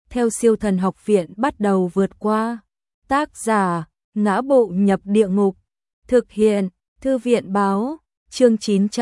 theo Siêu Thần Học Viện bắt đầu vượt qua. Tác giả: Ngã Bộ Nhập Địa Ngục. Thực hiện: Thư viện báo. Chương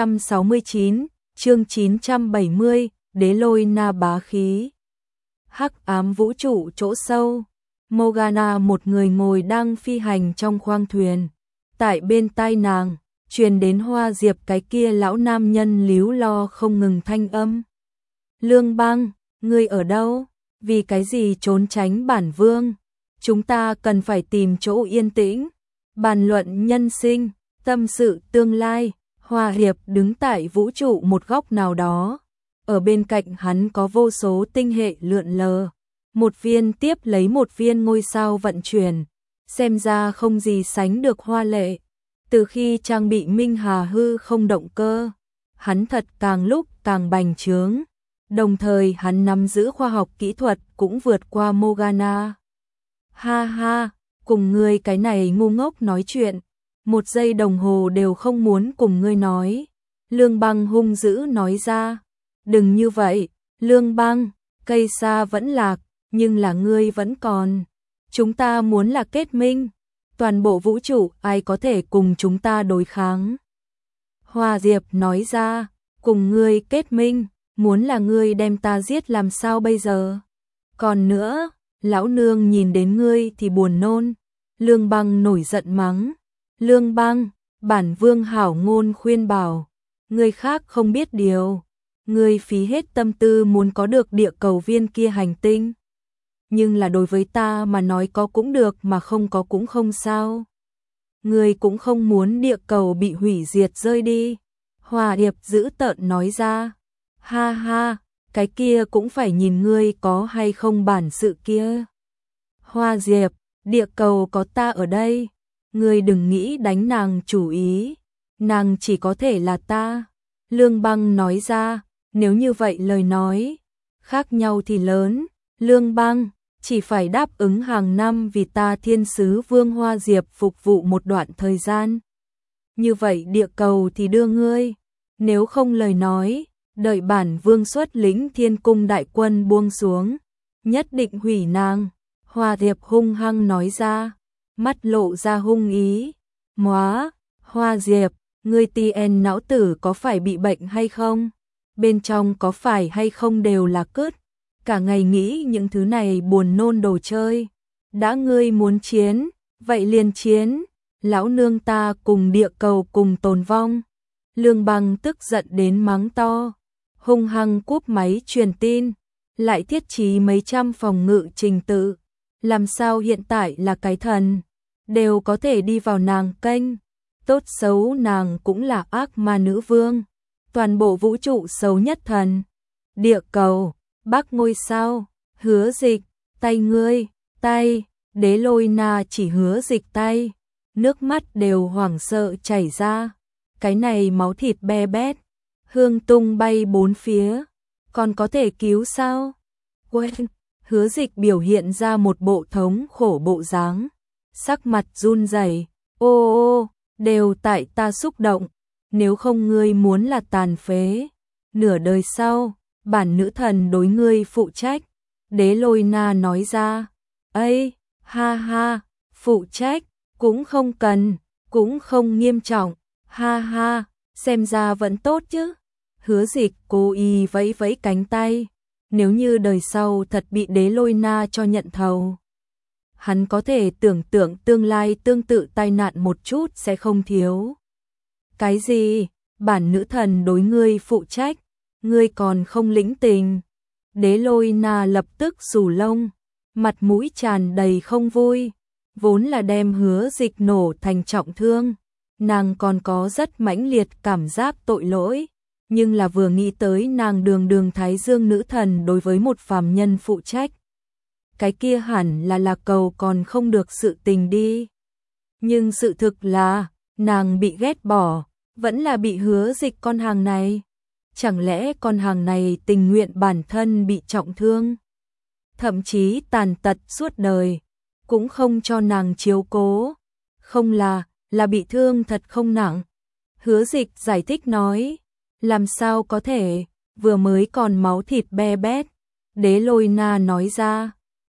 969, chương 970, Đế Lôi Na bá khí. Hắc ám vũ trụ chỗ sâu. Morgana một người ngồi đang phi hành trong khoang thuyền. Tại bên tai nàng, truyền đến Hoa Diệp cái kia lão nam nhân líu lo không ngừng thanh âm. Lương Băng, ngươi ở đâu? Vì cái gì trốn tránh bản vương? Chúng ta cần phải tìm chỗ yên tĩnh, bàn luận nhân sinh, tâm sự tương lai. Hoa Diệp đứng tại vũ trụ một góc nào đó. Ở bên cạnh hắn có vô số tinh hệ lượn lờ. Một viên tiếp lấy một viên ngôi sao vận chuyển. Xem ra không gì sánh được hoa lệ. Từ khi trang bị Minh Hà hư không động cơ, hắn thật càng lúc càng bành trướng. Đồng thời hắn nắm giữ khoa học kỹ thuật cũng vượt qua Morgana. Ha ha, cùng ngươi cái này ngu ngốc nói chuyện, 1 giây đồng hồ đều không muốn cùng ngươi nói. Lương Băng hung dữ nói ra. Đừng như vậy, Lương Băng, cây xa vẫn lạc, nhưng là ngươi vẫn còn. Chúng ta muốn là kết minh. Toàn bộ vũ trụ ai có thể cùng chúng ta đối kháng? Hoa Diệp nói ra, cùng ngươi kết minh, muốn là ngươi đem ta giết làm sao bây giờ? Còn nữa, lão nương nhìn đến ngươi thì buồn nôn. Lương Băng nổi giận mắng. Lương Băng, bản vương hảo ngôn khuyên bảo, người khác không biết điều. Ngươi phí hết tâm tư muốn có được địa cầu viên kia hành tinh. Nhưng là đối với ta mà nói có cũng được mà không có cũng không sao. Ngươi cũng không muốn địa cầu bị hủy diệt rơi đi. Hoa Điệp dữ tợn nói ra. Ha ha, cái kia cũng phải nhìn ngươi có hay không bản sự kia. Hoa Diệp, địa cầu có ta ở đây. Ngươi đừng nghĩ đánh nàng chủ ý. Nàng chỉ có thể là ta. Lương Băng nói ra. Nếu như vậy lời nói, khác nhau thì lớn. Lương Băng, chỉ phải đáp ứng hàng năm vì ta Thiên Sứ Vương Hoa Diệp phục vụ một đoạn thời gian. Như vậy địa cầu thì đưa ngươi. Nếu không lời nói, đợi bản vương xuất lĩnh Thiên Cung đại quân buông xuống, nhất định hủy nàng. Hoa Diệp hung hăng nói ra, mắt lộ ra hung ý. Móa, Hoa Diệp, ngươi TN não tử có phải bị bệnh hay không? Bên trong có phải hay không đều là cứt, cả ngày nghĩ những thứ này buồn nôn đồ chơi. Đã ngươi muốn chiến, vậy liền chiến, lão nương ta cùng địa cầu cùng tồn vong. Lương Băng tức giận đến mắng to, hung hăng cúp máy truyền tin, lại thiết trí mấy trăm phòng ngự trình tự. Làm sao hiện tại là cái thần, đều có thể đi vào nàng kênh. Tốt xấu nàng cũng là ác ma nữ vương. Toàn bộ vũ trụ xấu nhất thần. Địa cầu, Bắc ngôi sao, Hứa Dịch, tay ngươi, tay. Đế Lôi Na chỉ Hứa Dịch tay. Nước mắt đều hoảng sợ chảy ra. Cái này máu thịt be bét. Hương tung bay bốn phía. Còn có thể cứu sao? Quên. Hứa Dịch biểu hiện ra một bộ thống khổ bộ dáng. Sắc mặt run rẩy. Ô ô, đều tại ta xúc động. Nếu không ngươi muốn là tàn phế, nửa đời sau, bản nữ thần đối ngươi phụ trách. Đế Lôi Na nói ra. Ây, ha ha, phụ trách, cũng không cần, cũng không nghiêm trọng. Ha ha, xem ra vẫn tốt chứ. Hứa Dịch cố ý vẫy vẫy cánh tay. Nếu như đời sau thật bị Đế Lôi Na cho nhận thầu, hắn có thể tưởng tượng tương lai tương tự tai nạn một chút sẽ không thiếu. Cái gì? Bản nữ thần đối ngươi phụ trách, ngươi còn không lĩnh tình. Đế Lôi Na lập tức xù lông, mặt mũi tràn đầy không vui. Vốn là đem Hứa Dịch nổ thành trọng thương, nàng còn có rất mãnh liệt cảm giác tội lỗi. Nhưng là vừa nghĩ tới nàng đường đường Thái Dương nữ thần đối với một phàm nhân phụ trách, cái kia hẳn là cầu còn không được sự tình đi. Nhưng sự thực là, nàng bị ghét bỏ, vẫn là bị Hứa Dịch con hàng này. Chẳng lẽ con hàng này tình nguyện bản thân bị trọng thương, thậm chí tàn tật suốt đời, cũng không cho nàng chiếu cố. Không là bị thương thật không nặng. Hứa Dịch giải thích nói, làm sao có thể, vừa mới còn máu thịt be bét. Đế Lôi Na nói ra,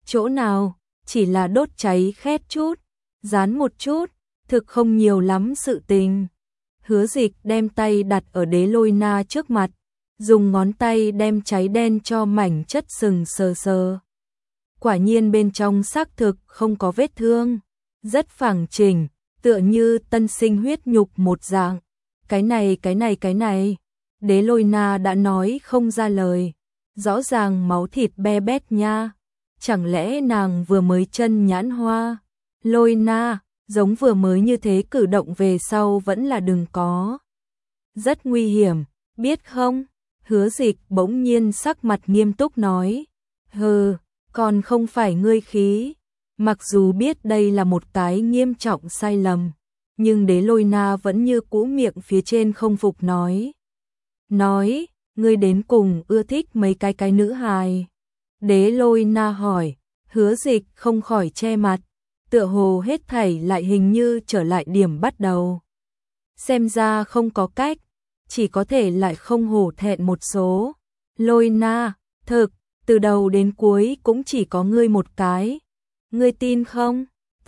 Chỗ nào, chỉ là đốt cháy khét chút, dán một chút, thực không nhiều lắm sự tình. Hứa Dịch đem tay đặt ở Đế Lôi Na trước mặt, dùng ngón tay đem cháy đen cho mảnh chất sừng sờ sờ. Quả nhiên bên trong xác thực không có vết thương, rất phẳng chỉnh, tựa như tân sinh huyết nhục một dạng. Cái này, Đế Lôi Na đã nói không ra lời, rõ ràng máu thịt be bét nha. Chẳng lẽ nàng vừa mới chân nhãn hoa? Lôi Na, giống vừa mới như thế cử động về sau vẫn là đừng có. Rất nguy hiểm, biết không? Hứa Dịch bỗng nhiên sắc mặt nghiêm túc nói. Hừ, còn không phải ngươi khí. Mặc dù biết đây là một cái nghiêm trọng sai lầm, nhưng Đế Lôi Na vẫn như cũ miệng phía trên không phục nói. Nói, ngươi đến cùng ưa thích mấy cái nữ hài. Đế Lôi Na hỏi, Hứa Dịch không khỏi che mặt, tựa hồ hết thảy lại hình như trở lại điểm bắt đầu. Xem ra không có cách, chỉ có thể lại không hổ thẹn một số. Lôi Na, thực, từ đầu đến cuối cũng chỉ có ngươi một cái. Ngươi tin không?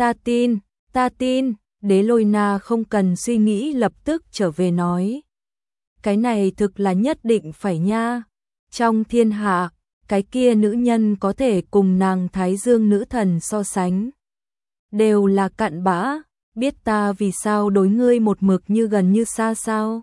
Ta tin. Đế Lôi Na không cần suy nghĩ lập tức trở về nói. Cái này thực là nhất định phải nha. Trong thiên hạ, cái kia nữ nhân có thể cùng nàng Thái Dương nữ thần so sánh. Đều là cặn bã, biết ta vì sao đối ngươi một mực như gần như xa sao?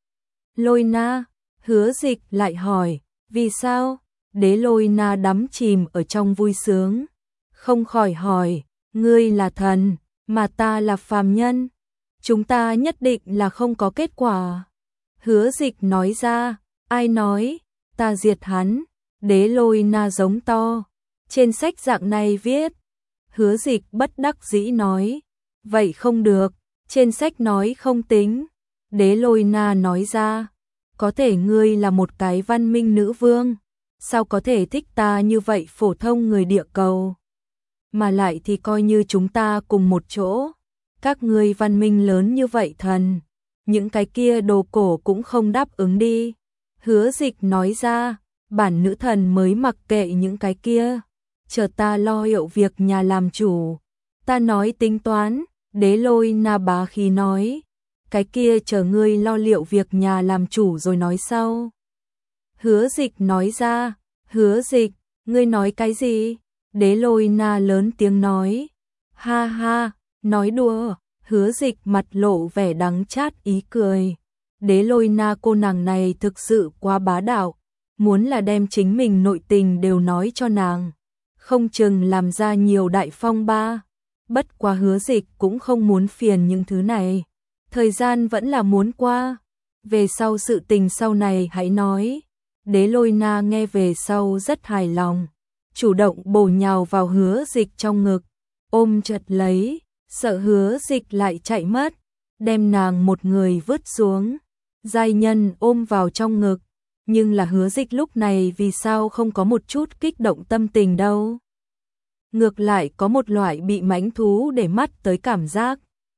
Lôi Na, Hứa Dịch lại hỏi, vì sao? Đế Lôi Na đắm chìm ở trong vui sướng, không khỏi hỏi, ngươi là thần, mà ta là phàm nhân, chúng ta nhất định là không có kết quả. Hứa Dịch nói ra, ai nói, ta diệt hắn. Đế Lôi Na giống to, trên sách dạng này viết. Hứa Dịch bất đắc dĩ nói, vậy không được, trên sách nói không tính. Đế Lôi Na nói ra, có thể ngươi là một cái văn minh nữ vương, sao có thể thích ta như vậy phổ thông người địa cầu. Mà lại thì coi như chúng ta cùng một chỗ, các ngươi văn minh lớn như vậy thần, những cái kia đồ cổ cũng không đáp ứng đi. Hứa Dịch nói ra, bản nữ thần mới mặc kệ những cái kia, chờ ta lo hiệu việc nhà làm chủ, ta nói tính toán. Đế Lôi Na bá khí nói, cái kia chờ ngươi lo liệu việc nhà làm chủ rồi nói sau. Hứa Dịch nói ra, Hứa Dịch, ngươi nói cái gì? Đế Lôi Na lớn tiếng nói, ha ha, nói đùa. Hứa Dịch mặt lộ vẻ đắng chát ý cười. Đế Lôi Na cô nàng này thực sự quá bá đạo, muốn là đem chính mình nội tình đều nói cho nàng, không chừng làm ra nhiều đại phong ba. Bất quá Hứa Dịch cũng không muốn phiền những thứ này, thời gian vẫn là muốn qua, về sau sự tình sau này hãy nói. Đế Lôi Na nghe về sau rất hài lòng, chủ động bổ nhào vào Hứa Dịch trong ngực, ôm chặt lấy, sợ Hứa Dịch lại chạy mất, đem nàng một người vứt xuống. Giai nhân ôm vào trong ngực, nhưng là Hứa Dịch lúc này vì sao không có một chút kích động tâm tình đâu. Ngược lại có một loại bị mãnh thú để mắt tới cảm giác.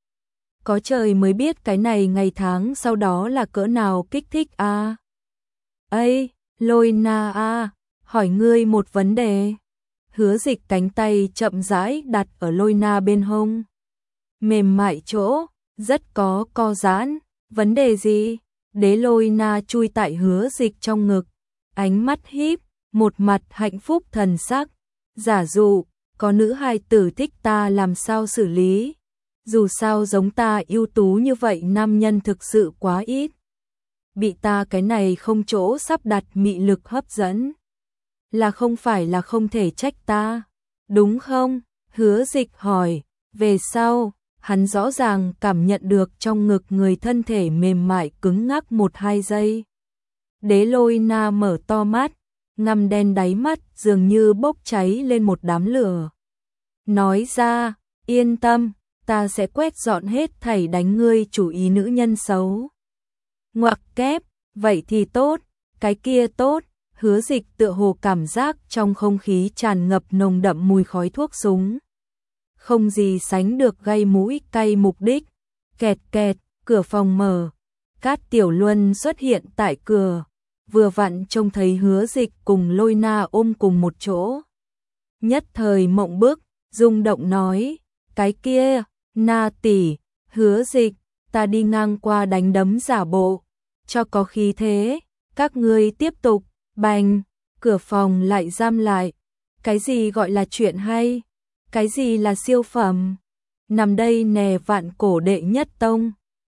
Có trời mới biết cái này ngày tháng sau đó là cỡ nào kích thích a. Ây, Lôi Na a, hỏi ngươi một vấn đề. Hứa Dịch cánh tay chậm rãi đặt ở Lôi Na bên hông, mềm mại chỗ, rất có co giãn. Vấn đề gì? Đế Lôi Na chui tại Hứa Dịch trong ngực, ánh mắt híp, một mặt hạnh phúc thần sắc. Giả dụ, có nữ hài tử thích ta làm sao xử lý? Dù sao giống ta ưu tú như vậy nam nhân thực sự quá ít. Bị ta cái này không chỗ sắp đặt mị lực hấp dẫn, là không phải là không thể trách ta, đúng không? Hứa Dịch hỏi, về sau, hắn rõ ràng cảm nhận được trong ngực người thân thể mềm mại cứng ngắc 1-2 giây. Đế Lôi Na mở to mắt, ngăm đen đáy mắt dường như bốc cháy lên một đám lửa. Nói ra, yên tâm, ta sẽ quét dọn hết thảy đánh ngươi chủ ý nữ nhân xấu. Ngoặc kép, vậy thì tốt, cái kia tốt. Hứa Dịch tựa hồ cảm giác trong không khí tràn ngập nồng đậm mùi khói thuốc súng, không gì sánh được gây mũi cay. Mục đích, kẹt kẹt, cửa phòng mở, Cát Tiểu Luân xuất hiện tại cửa, vừa vặn trông thấy Hứa Dịch cùng Lôi Na ôm cùng một chỗ. nhất thời mộng bức, rung động nói, cái kia, Na tỷ, Hứa Dịch, ta đi ngang qua đánh đấm giả bộ, cho có khí thế, các ngươi tiếp tục, bành, cửa phòng lại giam lại. Cái gì gọi là chuyện hay? Cái gì là siêu phẩm? Nằm đây nè vạn cổ đệ nhất tông.